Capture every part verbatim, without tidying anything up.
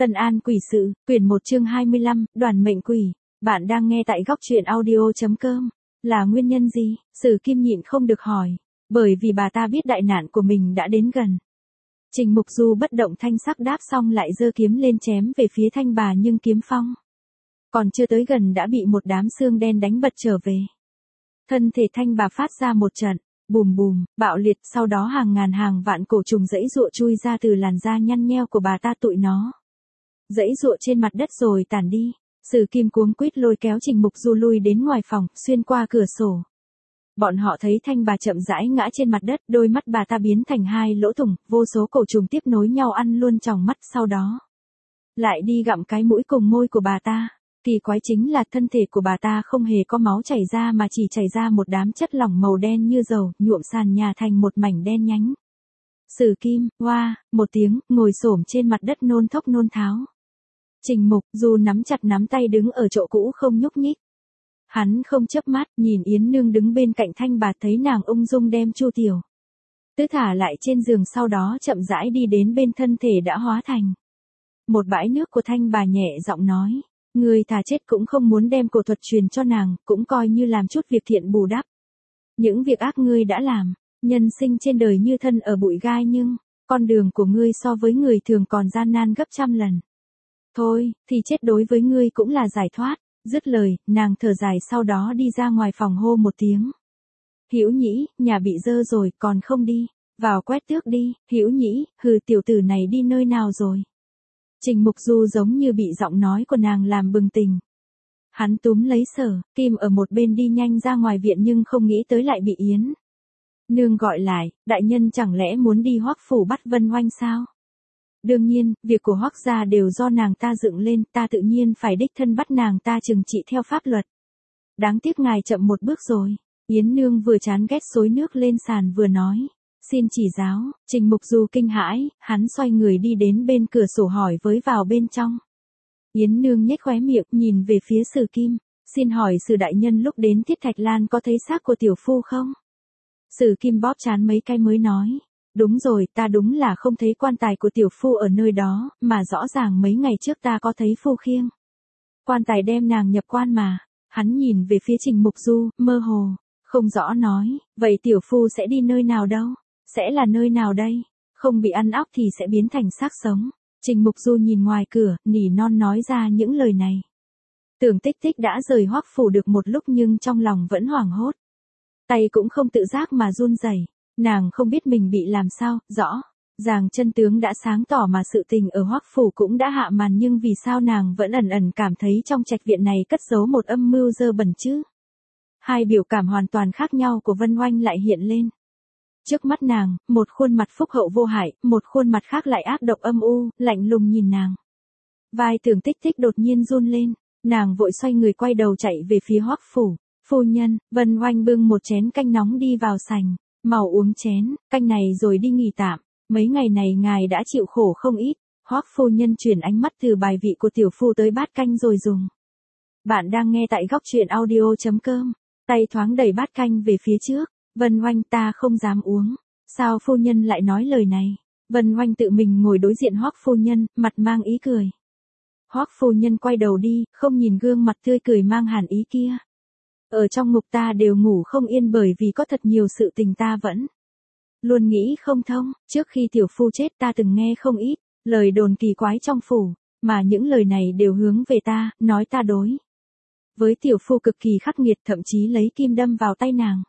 Tân An quỷ sự, quyển một chương hai mươi lăm, đoàn mệnh quỷ. Bạn đang nghe tại góc truyện audio.com. Là nguyên nhân gì? Sử Kim nhịn không được hỏi. Bởi vì bà ta biết đại nạn của mình đã đến gần. Trình Mục Du bất động thanh sắc đáp xong lại giơ kiếm lên chém về phía Thanh Bà, nhưng kiếm phong còn chưa tới gần đã bị một đám xương đen đánh bật trở về. Thân thể Thanh Bà phát ra một trận bùm bùm, bạo liệt, sau đó hàng ngàn hàng vạn cổ trùng giãy giụa chui ra từ làn da nhăn nheo của bà ta, tụi nó giãy giụa trên mặt đất rồi tản đi. Sử Kim cuống quýt lôi kéo Trình Mục Du lui đến ngoài phòng, xuyên qua cửa sổ. Bọn họ thấy Thanh Bà chậm rãi ngã trên mặt đất, đôi mắt bà ta biến thành hai lỗ thủng, vô số cổ trùng tiếp nối nhau ăn luôn tròng mắt, sau đó lại đi gặm cái mũi cùng môi của bà ta. Kỳ quái chính là thân thể của bà ta không hề có máu chảy ra mà chỉ chảy ra một đám chất lỏng màu đen như dầu, nhuộm sàn nhà thành một mảnh đen nhánh. Sử Kim, oa, một tiếng, ngồi xổm trên mặt đất nôn thốc nôn tháo. Trình Mục Du nắm chặt nắm tay đứng ở chỗ cũ không nhúc nhích. Hắn không chớp mắt, nhìn Yến Nương đứng bên cạnh Thanh Bà, thấy nàng ung dung đem Chu Tiểu Tứ thả lại trên giường, sau đó chậm rãi đi đến bên thân thể đã hóa thành một bãi nước của Thanh Bà, nhẹ giọng nói. Ngươi thà chết cũng không muốn đem cổ thuật truyền cho nàng, cũng coi như làm chút việc thiện bù đắp những việc ác ngươi đã làm. Nhân sinh trên đời như thân ở bụi gai, nhưng con đường của ngươi so với người thường còn gian nan gấp trăm lần. Thôi, thì chết đối với ngươi cũng là giải thoát. Dứt lời, nàng thở dài, sau đó đi ra ngoài phòng hô một tiếng. Hữu Nhĩ, nhà bị dơ rồi, còn không đi vào quét tước đi. Hữu Nhĩ, hừ, tiểu tử này đi nơi nào rồi? Trình Mục Du giống như bị giọng nói của nàng làm bừng tỉnh. Hắn túm lấy Sở Kim ở một bên đi nhanh ra ngoài viện, nhưng không nghĩ tới lại bị Yến Nương gọi lại. Đại nhân chẳng lẽ muốn đi Hoắc phủ bắt Vân Oanh sao? Đương nhiên, việc của Hoắc gia đều do nàng ta dựng lên, ta tự nhiên phải đích thân bắt nàng ta trừng trị theo pháp luật. Đáng tiếc ngài chậm một bước rồi. Yến Nương vừa chán ghét xối nước lên sàn vừa nói. Xin chỉ giáo. Trình Mục Du kinh hãi, hắn xoay người đi đến bên cửa sổ hỏi với vào bên trong. Yến Nương nhếch khóe miệng nhìn về phía Sử Kim. Xin hỏi Sử đại nhân lúc đến Thiết Thạch Lan có thấy xác của tiểu phu không? Sử Kim bóp trán mấy cái mới nói. Đúng rồi, ta đúng là không thấy quan tài của tiểu phu ở nơi đó, mà rõ ràng mấy ngày trước ta có thấy phu khiêng quan tài đem nàng nhập quan mà. Hắn nhìn về phía Trình Mục Du, mơ hồ không rõ nói. Vậy tiểu phu sẽ đi nơi nào đâu? Sẽ là nơi nào đây? Không bị ăn óc thì sẽ biến thành xác sống. Trình Mục Du nhìn ngoài cửa, nỉ non nói ra những lời này. Tưởng Tích Tích đã rời Hoắc phủ được một lúc, nhưng trong lòng vẫn hoảng hốt. Tay cũng không tự giác mà run rẩy. Nàng không biết mình bị làm sao, rõ ràng chân tướng đã sáng tỏ mà sự tình ở Hoắc phủ cũng đã hạ màn, nhưng vì sao nàng vẫn ẩn ẩn cảm thấy trong trạch viện này cất giấu một âm mưu dơ bẩn chứ? Hai biểu cảm hoàn toàn khác nhau của Vân Oanh lại hiện lên. Trước mắt nàng, một khuôn mặt phúc hậu vô hại, một khuôn mặt khác lại ác độc âm u, lạnh lùng nhìn nàng. Vai Tưởng Tích Tích đột nhiên run lên, nàng vội xoay người quay đầu chạy về phía Hoắc phủ. Phu nhân, Vân Oanh bưng một chén canh nóng đi vào sảnh. Mau uống chén canh này rồi đi nghỉ tạm, mấy ngày này ngài đã chịu khổ không ít. Hoắc phu nhân chuyển ánh mắt từ bài vị của tiểu phu tới bát canh rồi dùng. Bạn đang nghe tại góc truyện audio.com. Tay thoáng đẩy bát canh về phía trước. Vân Oanh, ta không dám uống. Sao phu nhân lại nói lời này? Vân Oanh tự mình ngồi đối diện Hoắc phu nhân, mặt mang ý cười. Hoắc phu nhân quay đầu đi, không nhìn gương mặt tươi cười mang hàn ý kia. Ở trong ngục ta đều ngủ không yên, bởi vì có thật nhiều sự tình ta vẫn luôn nghĩ không thông. Trước khi tiểu phu chết ta từng nghe không ít lời đồn kỳ quái trong phủ, mà những lời này đều hướng về ta, nói ta đối với tiểu phu cực kỳ khắc nghiệt, thậm chí lấy kim đâm vào tay nàng.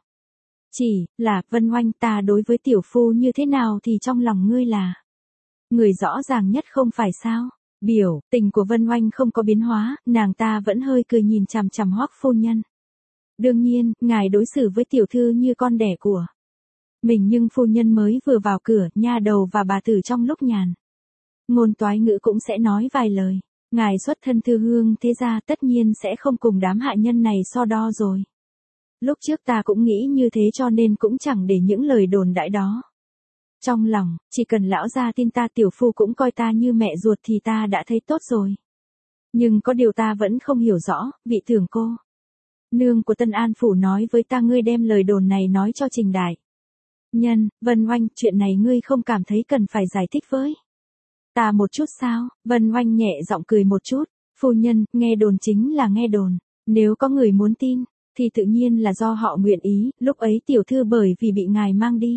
Chỉ là, Vân Oanh, ta đối với tiểu phu như thế nào thì trong lòng ngươi là người rõ ràng nhất không phải sao? Biểu tình của Vân Oanh không có biến hóa, nàng ta vẫn hơi cười nhìn chằm chằm Hoắc phu nhân. Đương nhiên, ngài đối xử với tiểu thư như con đẻ của mình, nhưng phu nhân mới vừa vào cửa, nha đầu và bà tử trong lúc nhàn ngôn toái ngữ cũng sẽ nói vài lời. Ngài xuất thân thư hương thế gia, tất nhiên sẽ không cùng đám hạ nhân này so đo rồi. Lúc trước ta cũng nghĩ như thế, cho nên cũng chẳng để những lời đồn đại đó trong lòng. Chỉ cần lão gia tin ta, tiểu phu cũng coi ta như mẹ ruột, thì ta đã thấy tốt rồi. Nhưng có điều ta vẫn không hiểu rõ, vị tưởng cô nương của Tân An phủ nói với ta ngươi đem lời đồn này nói cho Trình đại nhân. Vân Oanh, chuyện này ngươi không cảm thấy cần phải giải thích với Ta một chút sao? Vân Oanh nhẹ giọng cười một chút. Phu nhân, nghe đồn chính là nghe đồn. Nếu có người muốn tin, thì tự nhiên là do họ nguyện ý. Lúc ấy tiểu thư bởi vì bị ngài mang đi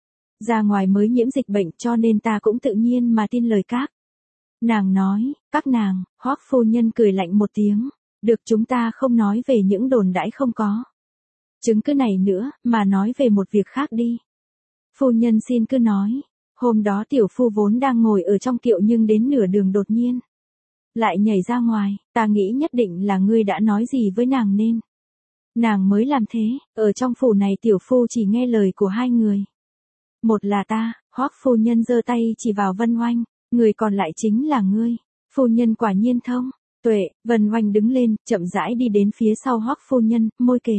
ra ngoài mới nhiễm dịch bệnh, cho nên ta cũng tự nhiên mà tin lời các nàng nói. Các nàng? Hoắc phu nhân cười lạnh một tiếng. Được, chúng ta không nói về những đồn đãi không có chứng cứ này nữa, mà nói về một việc khác đi. Phu nhân xin cứ nói. Hôm đó tiểu phu vốn đang ngồi ở trong kiệu nhưng đến nửa đường đột nhiên lại nhảy ra ngoài, ta nghĩ nhất định là ngươi đã nói gì với nàng nên nàng mới làm thế. Ở trong phủ này tiểu phu chỉ nghe lời của hai người. Một là ta. Hoắc phu nhân giơ tay chỉ vào Vân Oanh. Người còn lại chính là ngươi. Phu nhân quả nhiên thông tuệ. Vân Oanh đứng lên, chậm rãi đi đến phía sau Hoắc phu nhân, môi kề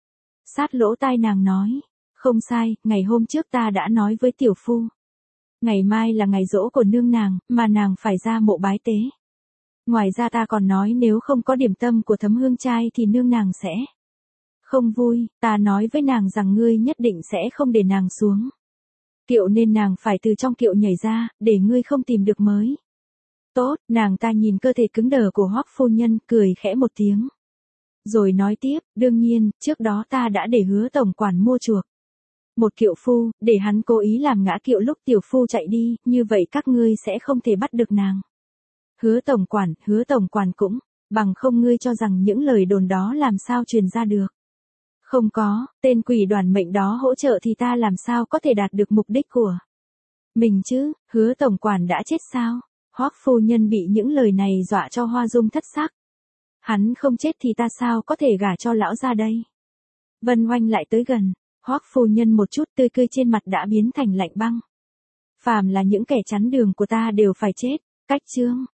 sát lỗ tai nàng nói. Không sai, ngày hôm trước ta đã nói với tiểu phu. Ngày mai là ngày giỗ của nương nàng, mà nàng phải ra mộ bái tế. Ngoài ra ta còn nói nếu không có điểm tâm của Thấm Hương trai thì nương nàng sẽ không vui. Ta nói với nàng rằng ngươi nhất định sẽ không để nàng xuống kiệu nên nàng phải từ trong kiệu nhảy ra, để ngươi không tìm được mới. Tốt, nàng ta nhìn cơ thể cứng đờ của Hoắc phu nhân, cười khẽ một tiếng. Rồi nói tiếp, đương nhiên, trước đó ta đã để Hứa tổng quản mua chuộc một kiệu phu, để hắn cố ý làm ngã kiệu lúc tiểu phu chạy đi, như vậy các ngươi sẽ không thể bắt được nàng. Hứa tổng quản, hứa tổng quản cũng, bằng không ngươi cho rằng những lời đồn đó làm sao truyền ra được. Không có, tên quỷ đoàn mệnh đó hỗ trợ thì ta làm sao có thể đạt được mục đích của mình chứ. Hứa tổng quản đã chết sao? Hoắc phu nhân bị những lời này dọa cho hoa dung thất sắc. Hắn không chết thì ta sao có thể gả cho lão ra đây? Vân Oanh lại tới gần. Hoắc phu nhân một chút tươi cười trên mặt đã biến thành lạnh băng. Phàm là những kẻ chắn đường của ta đều phải chết. Cách chương